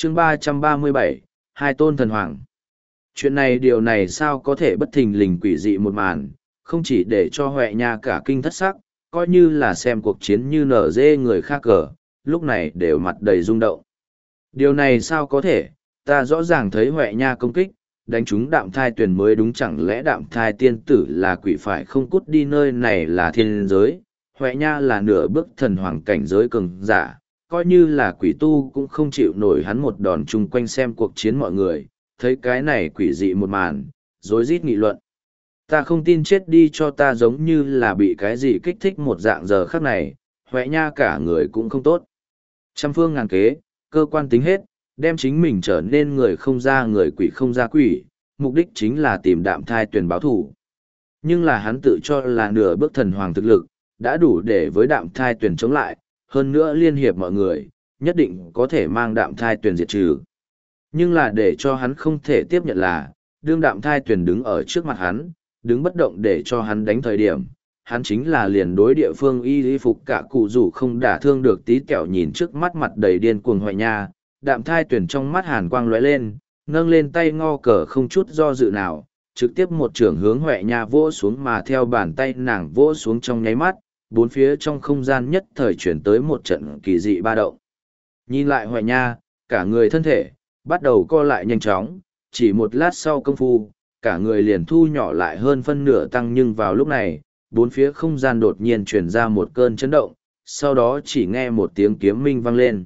chương 337, hai tôn thần hoàng. Chuyện này điều này sao có thể bất thình lình quỷ dị một màn, không chỉ để cho Huệ Nha cả kinh thất sắc, coi như là xem cuộc chiến như nở dê người khác cờ, lúc này đều mặt đầy rung động. Điều này sao có thể, ta rõ ràng thấy Huệ Nha công kích, đánh trúng Đạm Thai Tuyền mới đúng, chẳng lẽ Đạm Thai tiên tử là quỷ phải không cút đi, nơi này là thiên giới, Huệ Nha là nửa bước thần hoàng cảnh giới cường giả, coi như là quỷ tu cũng không chịu nổi hắn một đòn. Chung quanh xem cuộc chiến mọi người, thấy cái này quỷ dị một màn, rối rít nghị luận. Ta không tin, chết đi cho ta, giống như là bị cái gì kích thích một dạng. Giờ khắc này, Huệ Nha cả người cũng không tốt. Trăm phương ngàn kế, cơ quan tính hết, đem chính mình trở nên người không ra người, quỷ không ra quỷ, mục đích chính là tìm Đạm Thai Tuyền báo thù. Nhưng là hắn tự cho là nửa bước thần hoàng thực lực, đã đủ để với Đạm Thai Tuyền chống lại, hơn nữa liên hiệp mọi người, nhất định có thể mang Đạm Thai Tuyền diệt trừ. Nhưng là để cho hắn không thể tiếp nhận là, đương Đạm Thai Tuyền đứng ở trước mặt hắn, đứng bất động để cho hắn đánh thời điểm, hắn chính là liền đối địa phương y phục cả cụ rủ không đả thương được tí kẹo. Nhìn trước mắt mặt đầy điên cuồng Huệ Nha, Đạm Thai Tuyền trong mắt hàn quang lóe lên, nâng lên tay ngo cờ không chút do dự nào, trực tiếp một chưởng hướng Huệ Nha vỗ xuống, mà theo bàn tay nàng vỗ xuống trong nháy mắt, bốn phía trong không gian nhất thời chuyển tới một trận kỳ dị ba động. Nhìn lại Huệ Nha, cả người thân thể bắt đầu co lại nhanh chóng, chỉ một lát sau công phu, cả người liền thu nhỏ lại hơn phân nửa tăng. Nhưng vào lúc này, bốn phía không gian đột nhiên truyền ra một cơn chấn động, sau đó chỉ nghe một tiếng kiếm minh vang lên.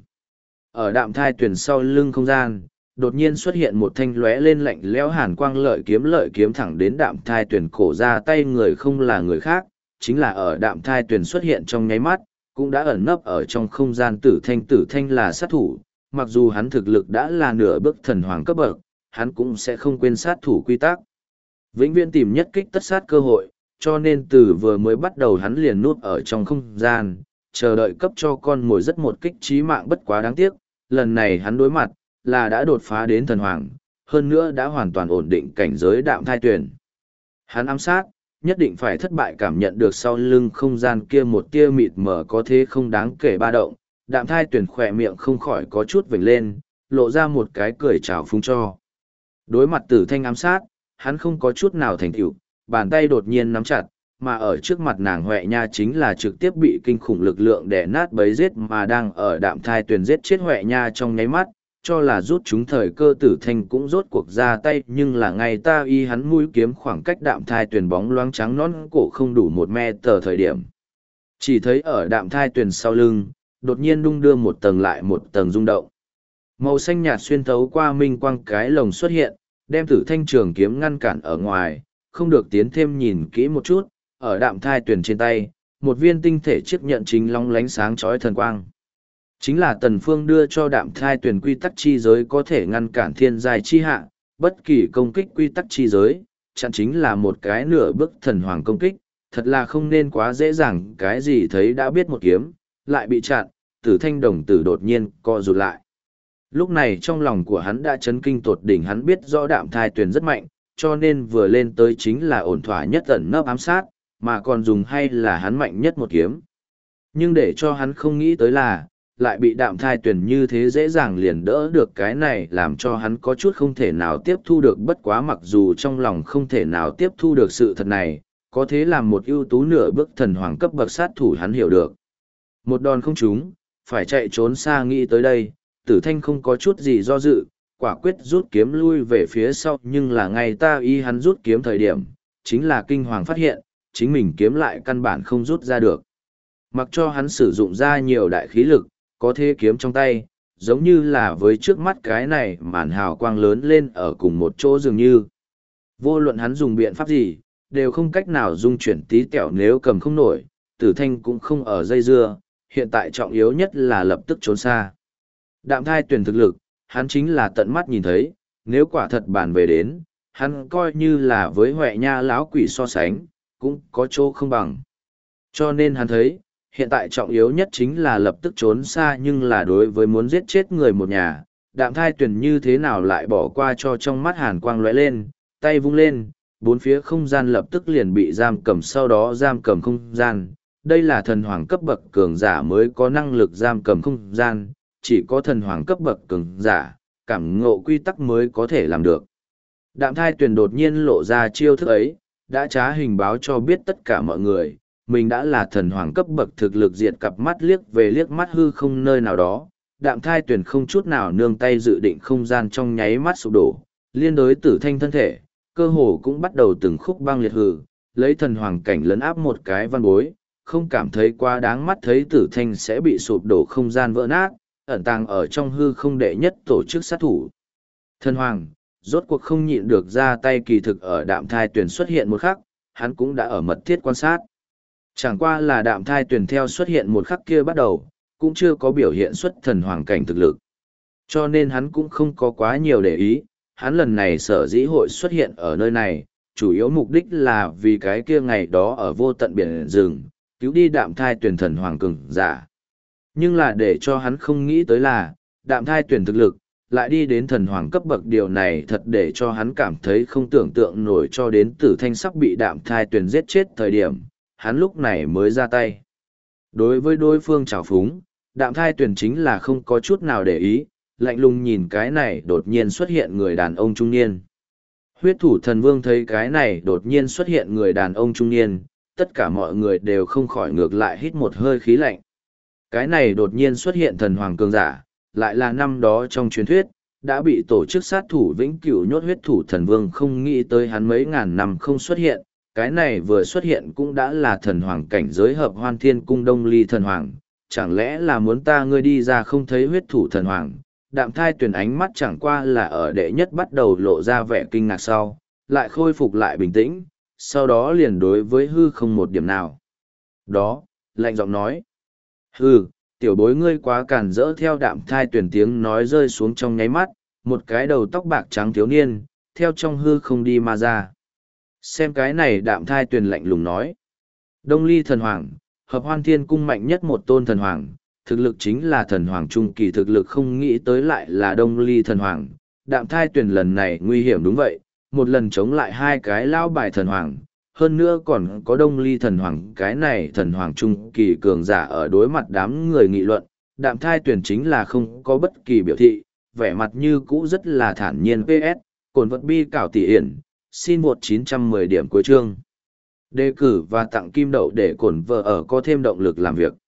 Ở Đạm Thai Tuyền sau lưng không gian, đột nhiên xuất hiện một thanh lóe lên lạnh lẽo hàn quang lợi kiếm thẳng đến Đạm Thai Tuyền cổ. Ra tay người không là người khác, chính là ở Đạm Thai Tuyền xuất hiện trong nháy mắt, cũng đã ẩn nấp ở trong không gian Tử Thanh. Tử Thanh là sát thủ, mặc dù hắn thực lực đã là nửa bước thần hoàng cấp bậc, hắn cũng sẽ không quên sát thủ quy tắc. Vĩnh viễn tìm nhất kích tất sát cơ hội, cho nên từ vừa mới bắt đầu hắn liền núp ở trong không gian, chờ đợi cấp cho con mồi rất một kích chí mạng. Bất quá đáng tiếc, lần này hắn đối mặt, là đã đột phá đến thần hoàng, hơn nữa đã hoàn toàn ổn định cảnh giới Đạm Thai Tuyền. Hắn ám sát, nhất định phải thất bại. Cảm nhận được sau lưng không gian kia một tia mịt mờ có thế không đáng kể ba động, Đạm Thai Tuyền khỏe miệng không khỏi có chút vểnh lên, lộ ra một cái cười chào phúng cho. Đối mặt Tử Thanh ám sát, hắn không có chút nào thành tựu, bàn tay đột nhiên nắm chặt, mà ở trước mặt nàng Huệ Nha chính là trực tiếp bị kinh khủng lực lượng đè nát bấy giết. Mà đang ở Đạm Thai Tuyền giết chết Huệ Nha trong nháy mắt, cho là rút chúng thời cơ, Tử Thanh cũng rốt cuộc ra tay. Nhưng là ngay ta y hắn mũi kiếm khoảng cách Đạm Thai Tuyền bóng loáng trắng nõn cổ không đủ 1 mét thời điểm, chỉ thấy ở Đạm Thai Tuyền sau lưng đột nhiên đung đưa một tầng lại một tầng rung động. Màu xanh nhạt xuyên thấu qua minh quang cái lồng xuất hiện, đem Tử Thanh trường kiếm ngăn cản ở ngoài, không được tiến thêm. nhìn kỹ một chút, ở Đạm Thai Tuyền trên tay, một viên tinh thể chiếc nhận chính long lánh sáng chói thần quang. Chính là Tần Phương đưa cho Đạm Thai Tuyền quy tắc chi giới, có thể ngăn cản thiên giai chi hạ, bất kỳ công kích quy tắc chi giới, chặn chính là một cái nửa bước thần hoàng công kích, thật là không nên quá dễ dàng. Cái gì thấy đã biết một kiếm, lại bị chặn, Tử Thanh đồng tử đột nhiên co rụt lại. Lúc này trong lòng của hắn đã chấn kinh tột đỉnh, hắn biết rõ Đạm Thai Tuyền rất mạnh, cho nên vừa lên tới chính là ổn thỏa nhất ẩn nấp ám sát, mà còn dùng hay là hắn mạnh nhất một kiếm. Nhưng để cho hắn không nghĩ tới là, lại bị Đạm Thai Tuyền như thế dễ dàng liền đỡ được, cái này làm cho hắn có chút không thể nào tiếp thu được. Bất quá mặc dù trong lòng không thể nào tiếp thu được sự thật này, có thế làm một ưu tú nửa bước thần hoàng cấp bậc sát thủ hắn hiểu được. Một đòn không trúng, phải chạy trốn xa. Nghĩ tới đây, Tử Thanh không có chút gì do dự, quả quyết rút kiếm lui về phía sau. Nhưng là ngay ta y hắn rút kiếm thời điểm, chính là kinh hoàng phát hiện, chính mình kiếm lại căn bản không rút ra được. Mặc cho hắn sử dụng ra nhiều đại khí lực, có thế kiếm trong tay, giống như là với trước mắt cái này màn hào quang lớn lên ở cùng một chỗ, dường như vô luận hắn dùng biện pháp gì, đều không cách nào dung chuyển tí tẹo. Nếu cầm không nổi, Tử Thanh cũng không ở dây dưa, hiện tại trọng yếu nhất là lập tức trốn xa. Đạm Thai Tuyền thực lực, hắn chính là tận mắt nhìn thấy, nếu quả thật bàn về đến, hắn coi như là với Huệ Nha lão quỷ so sánh, cũng có chỗ không bằng. Cho nên hắn thấy, hiện tại trọng yếu nhất chính là lập tức trốn xa. Nhưng là đối với muốn giết chết người một nhà, Đạm Thai Tuyền như thế nào lại bỏ qua cho. Trong mắt hàn quang lóe lên, tay vung lên, bốn phía không gian lập tức liền bị giam cầm, sau đó giam cầm không gian. Đây là thần hoàng cấp bậc cường giả mới có năng lực giam cầm không gian, chỉ có thần hoàng cấp bậc cường giả cảm ngộ quy tắc mới có thể làm được. Đạm thai tuyển đột nhiên lộ ra chiêu thức ấy, đã trá hình báo cho biết tất cả mọi người, mình đã là thần hoàng cấp bậc thực lực diệt cặp mắt liếc về liếc mắt hư không nơi nào đó. Đạm thai tuyển không chút nào nương tay dự định không gian trong nháy mắt sụp đổ, liên đối tử thanh thân thể, cơ hồ cũng bắt đầu từng khúc băng liệt hư, lấy thần hoàng cảnh lấn áp một cái văn bối, không cảm thấy quá đáng mắt thấy tử thanh sẽ bị sụp đổ không gian vỡ nát, ẩn tàng ở trong hư không đệ nhất tổ chức sát thủ. Thần hoàng, rốt cuộc không nhịn được ra tay kỳ thực ở đạm thai tuyển xuất hiện một khắc, hắn cũng đã ở mật thiết quan sát. Chẳng qua là đạm thai tuyển theo xuất hiện một khắc kia bắt đầu, cũng chưa có biểu hiện xuất thần hoàng cảnh thực lực. Cho nên hắn cũng không có quá nhiều để ý, hắn lần này sở dĩ hội xuất hiện ở nơi này, chủ yếu mục đích là vì cái kia ngày đó ở vô tận biển rừng, cứu đi đạm thai tuyển thần hoàng cường giả. Nhưng là để cho hắn không nghĩ tới là, đạm thai tuyển thực lực, lại đi đến thần hoàng cấp bậc, điều này thật để cho hắn cảm thấy không tưởng tượng nổi, cho đến tử thanh sắp bị đạm thai tuyển giết chết thời điểm, hắn lúc này mới ra tay. Đối với đối phương trào phúng, đạm thai tuyển chính là không có chút nào để ý, lạnh lùng nhìn cái này đột nhiên xuất hiện người đàn ông trung niên. Huyết thủ thần vương thấy cái này đột nhiên xuất hiện người đàn ông trung niên, tất cả mọi người đều không khỏi ngược lại hít một hơi khí lạnh. Cái này đột nhiên xuất hiện thần hoàng cường giả, lại là năm đó trong truyền thuyết, đã bị tổ chức sát thủ vĩnh cửu nhốt huyết thủ thần vương, không nghĩ tới hắn mấy ngàn năm không xuất hiện, cái này vừa xuất hiện cũng đã là thần hoàng cảnh giới hợp Hoan Thiên Cung Đông Ly thần hoàng, chẳng lẽ là muốn ta ngươi đi ra không thấy huyết thủ thần hoàng. Đạm thai tuyển ánh mắt chẳng qua là ở đệ nhất bắt đầu lộ ra vẻ kinh ngạc sau, lại khôi phục lại bình tĩnh, sau đó liền đối với hư không một điểm nào. Đó, lạnh giọng nói. Hư, tiểu bối ngươi quá cản rỡ. Theo đạm thai tuyển tiếng nói rơi xuống trong nháy mắt, một cái đầu tóc bạc trắng thiếu niên, theo trong hư không đi mà ra. Xem cái này, đạm thai tuyển lạnh lùng nói. Đông Ly thần hoàng, hợp Hoan Thiên Cung mạnh nhất một tôn thần hoàng, thực lực chính là thần hoàng trung kỳ, thực lực không nghĩ tới lại là Đông Ly thần hoàng. Đạm thai tuyển lần này nguy hiểm đúng vậy, một lần chống lại hai cái lao bài thần hoàng, hơn nữa còn có Đông Ly thần hoàng, cái này thần hoàng trung kỳ cường giả ở đối mặt đám người nghị luận. Đạm thai tuyển chính là không có bất kỳ biểu thị, vẻ mặt như cũ rất là thản nhiên. PS, cồn vật bi cảo tỷ yển, xin 1910 điểm cuối chương. Đề cử và tặng kim đậu để cổn vợ ở có thêm động lực làm việc.